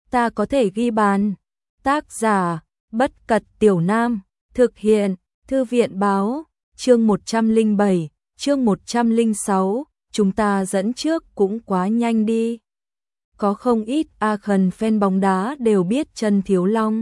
ta có thể ghi bàn. Tác giả, Bất Cật Tiểu Nam, thực hiện, Thư viện Báo, chương 107, chương 106, chúng ta dẫn trước cũng quá nhanh đi. Có không ít Aachen fan bóng đá đều biết Trần Thiếu Long.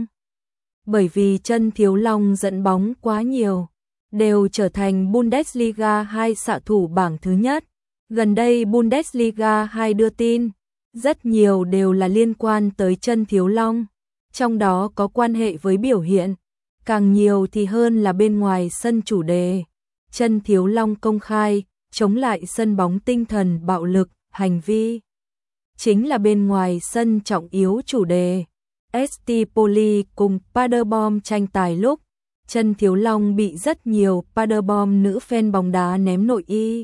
Bởi vì Trần Thiếu Long dẫn bóng quá nhiều, đều trở thành Bundesliga 2 xạ thủ bảng thứ nhất. Gần đây Bundesliga 2 đưa tin, rất nhiều đều là liên quan tới Trần Thiếu Long, trong đó có quan hệ với biểu hiện, càng nhiều thì hơn là bên ngoài sân chủ đề. Trần Thiếu Long công khai chống lại sân bóng tinh thần bạo lực, hành vi chính là bên ngoài sân trọng yếu chủ đề. ST Poli cùng Paderborn tranh tài lúc, Trần Thiếu Long bị rất nhiều Paderborn nữ fan bóng đá ném nội y.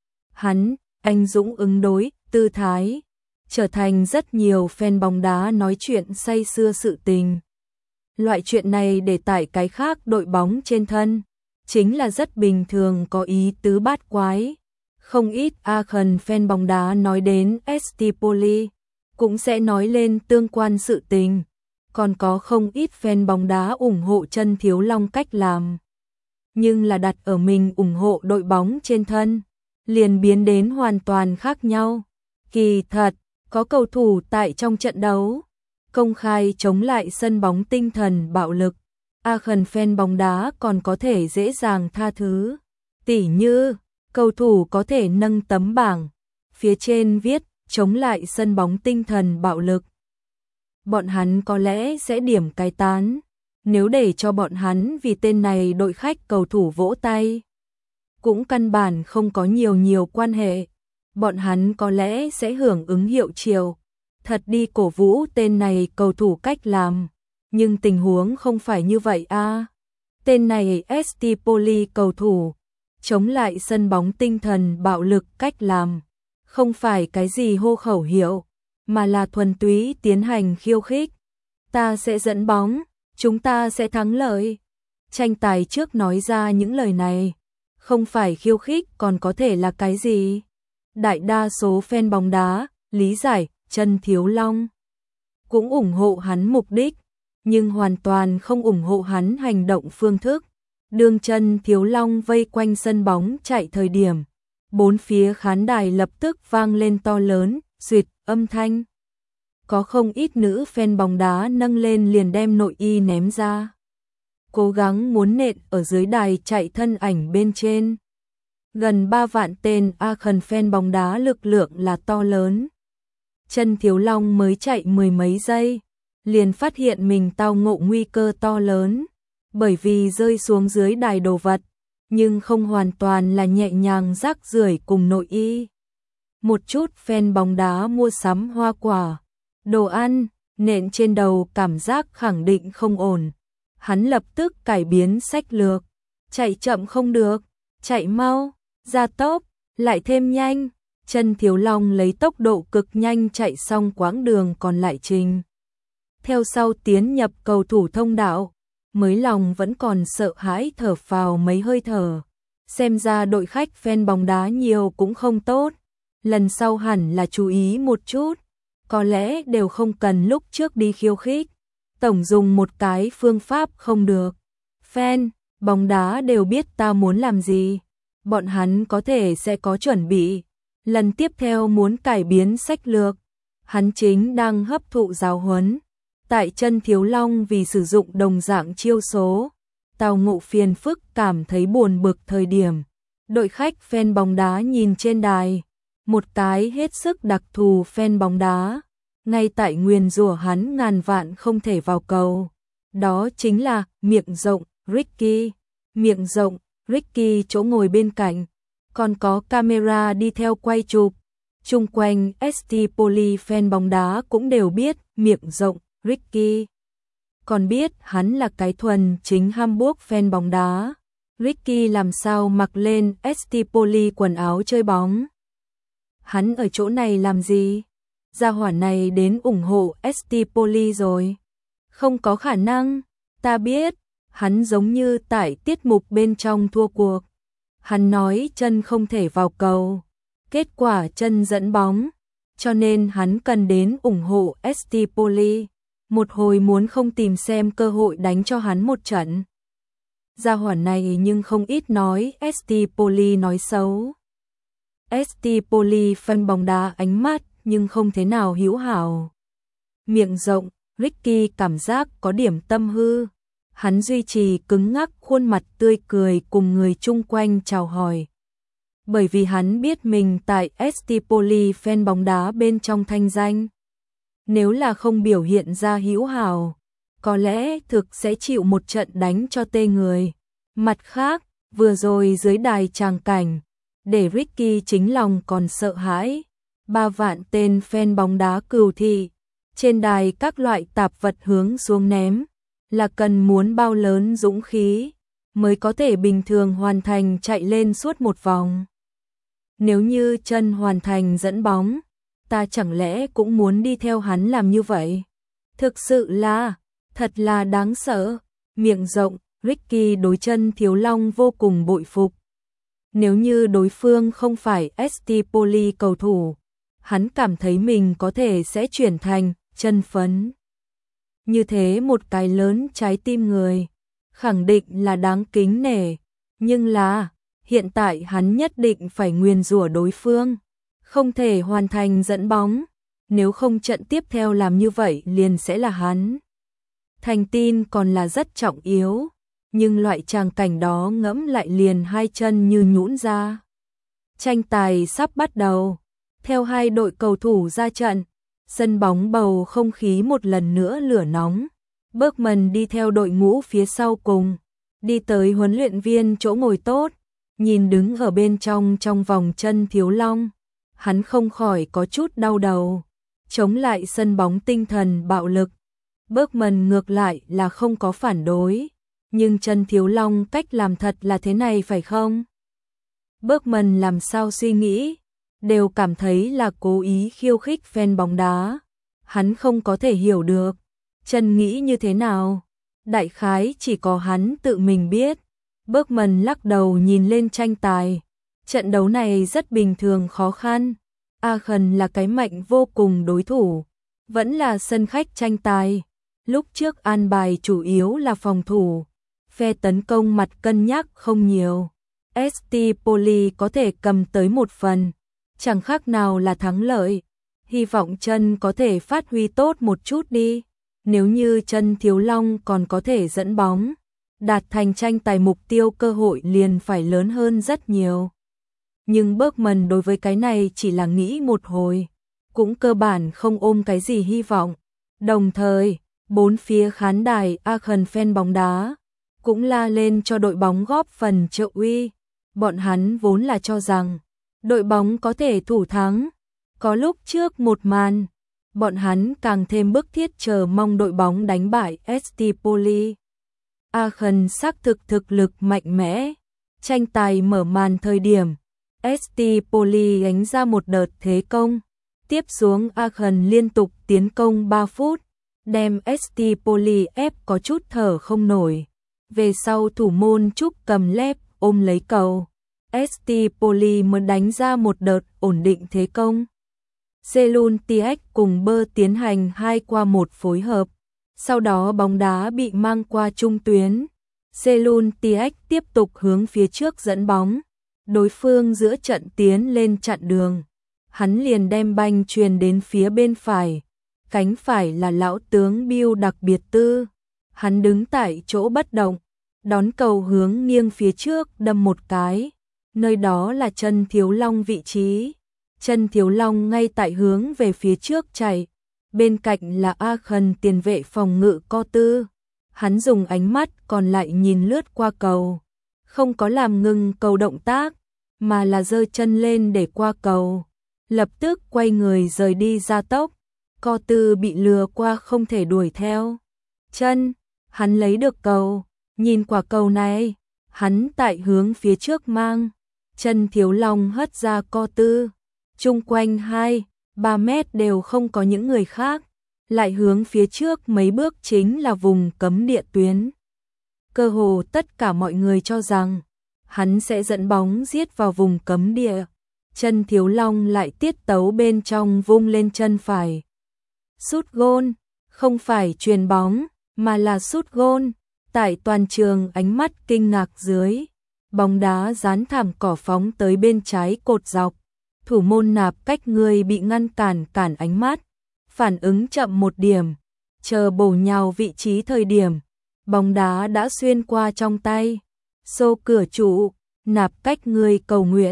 Hắn, anh dũng ứng đối, tư thái, trở thành rất nhiều fan bóng đá nói chuyện say sưa sự tình. Loại chuyện này để tại cái khác đội bóng trên thân, chính là rất bình thường, có ý tứ bát quái. Không ít Aachen fan bóng đá nói đến ST Poli, cũng sẽ nói lên tương quan sự tình. Còn có không ít fan bóng đá ủng hộ Trần Thiếu Long cách làm. Nhưng là đặt ở mình ủng hộ đội bóng trên thân, liền biến đến hoàn toàn khác nhau. Kỳ thật, có cầu thủ tại trong trận đấu, công khai chống lại sân bóng tinh thần bạo lực. Aachen fan bóng đá còn có thể dễ dàng tha thứ. Tỉ như, cầu thủ có thể nâng tấm bảng, phía trên viết, chống lại sân bóng tinh thần bạo lực. Bọn hắn có lẽ sẽ điểm cái tán, nếu để cho bọn hắn vì tên này đội khách cầu thủ vỗ tay. Cũng căn bản không có nhiều quan hệ, bọn hắn có lẽ sẽ hưởng ứng hiệu triệu, thật đi cổ vũ tên này cầu thủ cách làm. Nhưng tình huống không phải như vậy a. Tên này ST Poli cầu thủ, chống lại sân bóng tinh thần bạo lực cách làm, không phải cái gì hô khẩu hiệu, mà là thuần túy tiến hành khiêu khích. Ta sẽ dẫn bóng, chúng ta sẽ thắng lợi. Tranh tài trước nói ra những lời này, không phải khiêu khích còn có thể là cái gì? Đại đa số fan bóng đá lý giải Trần Thiếu Long, cũng ủng hộ hắn mục đích, nhưng hoàn toàn không ủng hộ hắn hành động phương thức. Đường Trần Thiếu Long vây quanh sân bóng chạy thời điểm, bốn phía khán đài lập tức vang lên to lớn, duyệt âm thanh. Có không ít nữ fan bóng đá nâng lên liền đem nội y ném ra, cố gắng muốn nện ở dưới đài chạy thân ảnh bên trên. Gần 3 vạn tên Aachen fan bóng đá lực lượng là to lớn. Trần Thiếu Long mới chạy mười mấy giây, liền phát hiện mình tao ngộ nguy cơ to lớn, bởi vì rơi xuống dưới đài đồ vật, nhưng không hoàn toàn là nhẹ nhàng rác rưởi cùng nội y. Một chút fan bóng đá mua sắm hoa quả, đồ ăn, nện trên đầu, cảm giác khẳng định không ổn. Hắn lập tức cải biến sách lược, chạy chậm không được, chạy mau, gia tốc, lại thêm nhanh. Trần Thiếu Long lấy tốc độ cực nhanh chạy xong quãng đường còn lại trình. Theo sau tiến nhập cầu thủ thông đạo, mới lòng vẫn còn sợ hãi thở phào mấy hơi thở. Xem ra đội khách fan bóng đá nhiều cũng không tốt, lần sau hẳn là chú ý một chút, có lẽ đều không cần lúc trước đi khiêu khích. Tổng dùng một cái phương pháp không được. Fan bóng đá đều biết ta muốn làm gì, bọn hắn có thể sẽ có chuẩn bị. Lần tiếp theo muốn cải biến sách lược, hắn chính đang hấp thụ giáo huấn. Tại Trần Thiếu Long vì sử dụng đồng dạng chiêu số, tao ngộ phiền phức cảm thấy buồn bực thời điểm, đội khách fan bóng đá nhìn trên đài, một cái hết sức đặc thù fan bóng đá, ngay tại nguyền rủa hắn ngàn vạn không thể vào cầu. Đó chính là miệng rộng Ricky. Miệng rộng Ricky chỗ ngồi bên cạnh, còn có camera đi theo quay chụp. Chung quanh ST Poli fan bóng đá cũng đều biết miệng rộng Ricky. Còn biết hắn là cái thuần chính Hamburg fan bóng đá. Ricky làm sao mặc lên ST Poli quần áo chơi bóng? Hắn ở chỗ này làm gì? Gia hỏa này đến ủng hộ ST Poli rồi. Không có khả năng, ta biết, hắn giống như tại tiết mục bên trong thua cuộc. Hắn nói chân không thể vào cầu, kết quả chân dẫn bóng, cho nên hắn cần đến ủng hộ Stipoli. Một hồi muốn không tìm xem cơ hội đánh cho hắn một trận. Gia hỏa này nhưng không ít nói Stipoli nói xấu. Stipoli fan bóng đá ánh mắt nhưng không thế nào hữu hảo. Miệng rộng, Ricky cảm giác có điểm tâm hư. Hắn duy trì cứng ngắc khuôn mặt tươi cười cùng người chung quanh chào hỏi. Bởi vì hắn biết mình tại Stipoli fan bóng đá bên trong thanh danh. Nếu là không biểu hiện ra hữu hảo, có lẽ thực sẽ chịu một trận đánh cho tê người. Mặt khác, vừa rồi dưới đài tràng cảnh, để Ricky chính lòng còn sợ hãi. 3 vạn tên fan bóng đá cừu thị, trên đài các loại tạp vật hướng xuống ném, là cần muốn bao lớn dũng khí, mới có thể bình thường hoàn thành chạy lên suốt một vòng. Nếu như chân hoàn thành dẫn bóng, ta chẳng lẽ cũng muốn đi theo hắn làm như vậy? Thực sự là, thật là đáng sợ. Miệng rộng, Ricky đối chân Thiếu Long vô cùng bội phục. Nếu như đối phương không phải Stipoli cầu thủ, hắn cảm thấy mình có thể sẽ chuyển thành chân phấn. Như thế một cái lớn trái tim người, khẳng định là đáng kính nể, nhưng là hiện tại hắn nhất định phải nguyền rủa đối phương, không thể hoàn thành dẫn bóng, nếu không trận tiếp theo làm như vậy liền sẽ là hắn. Thành tin còn là rất trọng yếu, nhưng loại tràng cảnh đó ngẫm lại liền hai chân như nhũn ra. Tranh tài sắp bắt đầu, theo hai đội cầu thủ ra trận, sân bóng bầu không khí một lần nữa lửa nóng. Bergman đi theo đội ngũ phía sau cùng, đi tới huấn luyện viên chỗ ngồi tốt, nhìn đứng ở bên trong vòng chân Thiếu Long, hắn không khỏi có chút đau đầu. Chống lại sân bóng tinh thần bạo lực, Bergman ngược lại là không có phản đối, nhưng chân Thiếu Long cách làm thật là thế này phải không? Bergman làm sao suy nghĩ, đều cảm thấy là cố ý khiêu khích fan bóng đá. Hắn không có thể hiểu được, chân nghĩ như thế nào, đại khái chỉ có hắn tự mình biết. Bergman lắc đầu nhìn lên tranh tài, trận đấu này rất bình thường khó khăn. Aachen là cái mạnh vô cùng đối thủ, vẫn là sân khách tranh tài. Lúc trước an bài chủ yếu là phòng thủ, phe tấn công mặt cân nhắc không nhiều. Stipoli có thể cầm tới một phần, chẳng khác nào là thắng lợi. Hy vọng chân có thể phát huy tốt một chút đi. Nếu như chân Thiếu Long còn có thể dẫn bóng, đạt thành tranh tài mục tiêu cơ hội liền phải lớn hơn rất nhiều. Nhưng Bergman đối với cái này chỉ là nghĩ một hồi, cũng cơ bản không ôm cái gì hy vọng. Đồng thời, bốn phía khán đài Aachen fan bóng đá cũng la lên cho đội bóng góp phần trợ uy. Bọn hắn vốn là cho rằng đội bóng có thể thủ thắng. Có lúc trước một màn, bọn hắn càng thêm bức thiết chờ mong đội bóng đánh bại Stipoli. Aachen xác thực lực mạnh mẽ. Tranh tài mở màn thời điểm, Stipoli đánh ra một đợt thế công. Tiếp xuống Aachen liên tục tiến công 3 phút, đem Stipoli ép có chút thở không nổi. Về sau thủ môn Trúc cầm lép ôm lấy cầu. Stipoli mới đánh ra một đợt ổn định thế công. Selun Tiech cùng Bơ tiến hành 2 qua 1 phối hợp. Sau đó bóng đá bị mang qua trung tuyến. Selun Tiech tiếp tục hướng phía trước dẫn bóng. Đối phương giữa trận tiến lên chặn đường. Hắn liền đem banh truyền đến phía bên phải. Cánh phải là lão tướng Bill đặc biệt tư. Hắn đứng tại chỗ bất động, đón cầu hướng nghiêng phía trước đâm một cái. Nơi đó là chân Thiếu Long vị trí. Chân Thiếu Long ngay tại hướng về phía trước chạy. Bên cạnh là Aachen tiền vệ phòng ngự Co Tư. Hắn dùng ánh mắt còn lại nhìn lướt qua cầu. Không có làm ngừng cầu động tác, mà là giơ chân lên để qua cầu. Lập tức quay người rời đi gia tốc. Co Tư bị lừa qua không thể đuổi theo. Chân, hắn lấy được cầu. Nhìn quả cầu này, hắn tại hướng phía trước mang. Chân Thiếu Long hất ra Co Tư. Chung quanh 2-3 mét đều không có những người khác. Lại hướng phía trước mấy bước chính là vùng cấm địa tuyến. Cơ hồ tất cả mọi người cho rằng hắn sẽ dẫn bóng giết vào vùng cấm địa. chân Thiếu Long lại tiết tấu bên trong vung lên chân phải. Sút gôn, không phải chuyền bóng, mà là sút gôn. Tại toàn trường ánh mắt kinh ngạc dưới, bóng đá dán thảm cỏ phóng tới bên trái cột dọc. Thủ môn Nạp Cách Người bị ngăn cản ánh mắt, phản ứng chậm một điểm, chờ bổ nhào vị trí thời điểm, bóng đá đã xuyên qua trong tay. Xô cửa trụ, Nạp Cách Người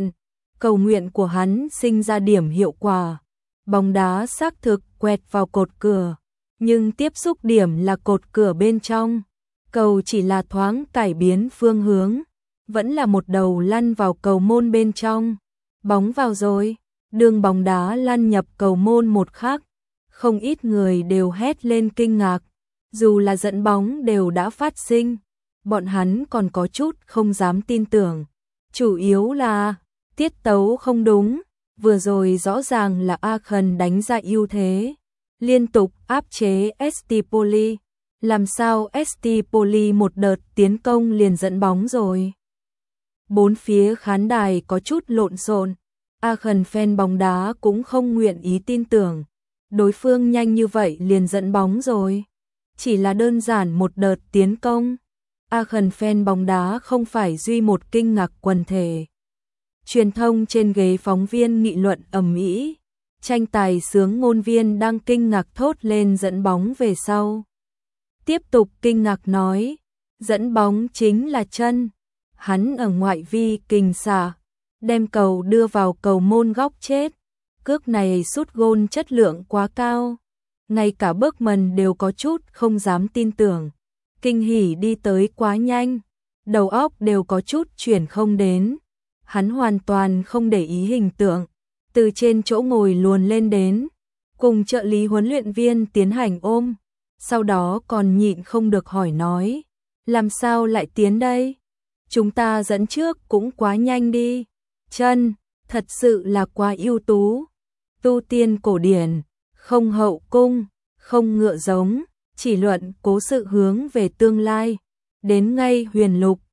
cầu nguyện của hắn sinh ra điểm hiệu quả. Bóng đá xác thực quẹt vào cột cửa, nhưng tiếp xúc điểm là cột cửa bên trong. Cầu chỉ là thoáng cải biến phương hướng, vẫn là một đầu lăn vào cầu môn bên trong. Bóng vào rồi, đường bóng đá lăn nhập cầu môn một khắc, không ít người đều hét lên kinh ngạc. Dù là dẫn bóng đều đã phát sinh, bọn hắn còn có chút không dám tin tưởng. Chủ yếu là tiết tấu không đúng, vừa rồi rõ ràng là Aachen đánh ra ưu thế, liên tục áp chế ST Poli. Làm sao ST Poli một đợt tiến công liền dẫn bóng rồi? Bốn phía khán đài có chút lộn xộn, Aachen fan bóng đá cũng không nguyện ý tin tưởng. Đối phương nhanh như vậy liền dẫn bóng rồi. Chỉ là đơn giản một đợt tiến công. Aachen fan bóng đá không phải duy một kinh ngạc quần thể. Truyền thông trên ghế phóng viên nghị luận ầm ĩ. Tranh tài sướng ngôn viên đang kinh ngạc thốt lên dẫn bóng về sau. Tiếp tục kinh ngạc nói, dẫn bóng chính là chân. Hắn ở ngoại vi kình xả, đem cầu đưa vào cầu môn góc chết. Cước này sút gôn chất lượng quá cao. Ngay cả Bergman đều có chút không dám tin tưởng. Kinh hỉ đi tới quá nhanh, đầu óc đều có chút chuyển không đến. Hắn hoàn toàn không để ý hình tượng, từ trên chỗ ngồi luồn lên đến, cùng trợ lý huấn luyện viên tiến hành ôm. Sau đó còn nhịn không được hỏi nói, làm sao lại tiến đây? Chúng ta dẫn trước cũng quá nhanh đi. Chân, thật sự là quá ưu tú. Tu tiên cổ điển, không hậu cung, không ngựa giống, chỉ luận cố sự hướng về tương lai. Đến ngay huyền lục,